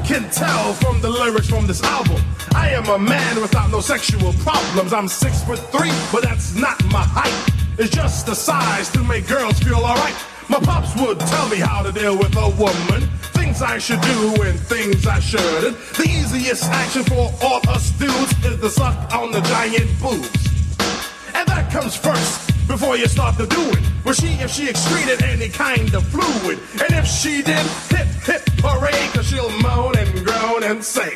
can tell from the lyrics from this album, I am a man without no sexual problems. I'm 6'3", but that's not my height. It's just the size to make girls feel alright. My pops would tell me how to deal with a woman, things I should do and things I shouldn't. The easiest action for all us dudes is to suck on the giant boobs. And that comes first, before you start to do it. Well, if she excreted any kind of fluid. And if she did, hip, hip, hooray, cause she'll moan and groan and say,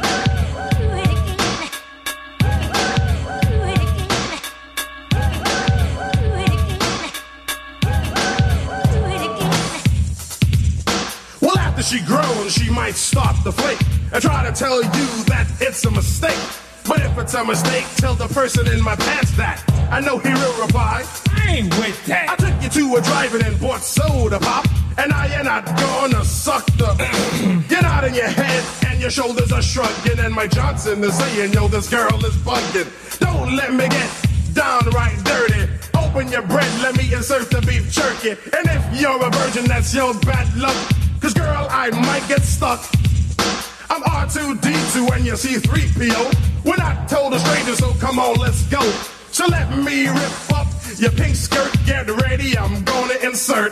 she groans, she might start to flake and try to tell you that it's a mistake. But if it's a mistake, tell the person in my pants that. I know he will reply, I ain't with that. I took you to a drive-in and bought soda pop, and now you're not gonna suck the You're nodding your head and your shoulders are shrugging, and Mike Johnson is saying, yo, this girl is bugging. Don't let me get downright dirty. Open your bread, let me insert the beef jerky. And if you're a virgin, that's your bad luck. Cause girl, I might get stuck. I'm R2-D2 and you're C3PO. We're not total strangers, so come on, let's go. So let me rip up your pink skirt. Get ready, I'm gonna insert.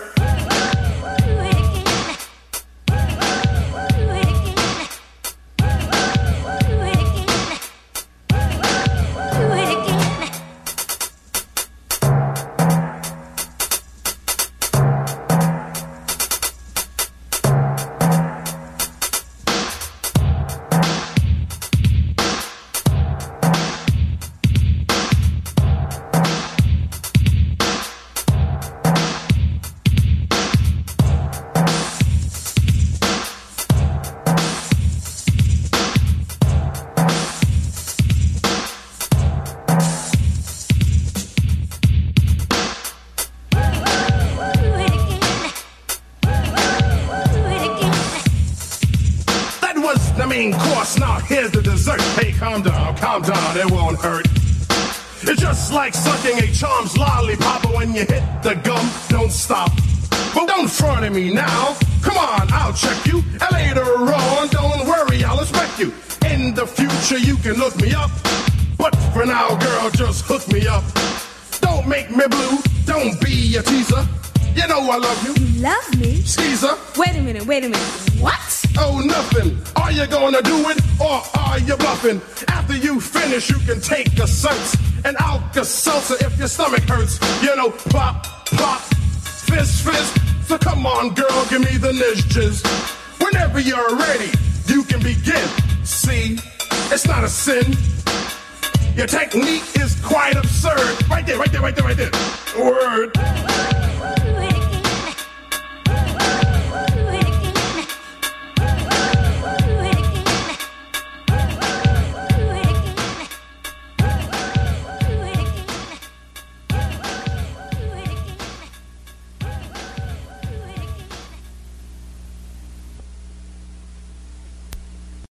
Course, now here's the dessert. Hey, calm down, it won't hurt. It's just like sucking a Charms lollipop, but when you hit the gum, don't stop. But don't front at me now. Come on, I'll check you. And later on, don't worry, I'll expect you. In the future, you can look me up. But for now, girl, just hook me up. Don't make me blue, don't be a teaser. You know I love you. You love me? Caesar. Wait a minute. What? Oh, nothing. Are you gonna do it or are you bluffing? After you finish, you can take a sense. An Alka-Seltzer if your stomach hurts. You know, pop, pop, fizz, fizz. So come on, girl, give me the nizz. Whenever you're ready, you can begin. See, it's not a sin. Your technique is quite absurd. Right there. Word.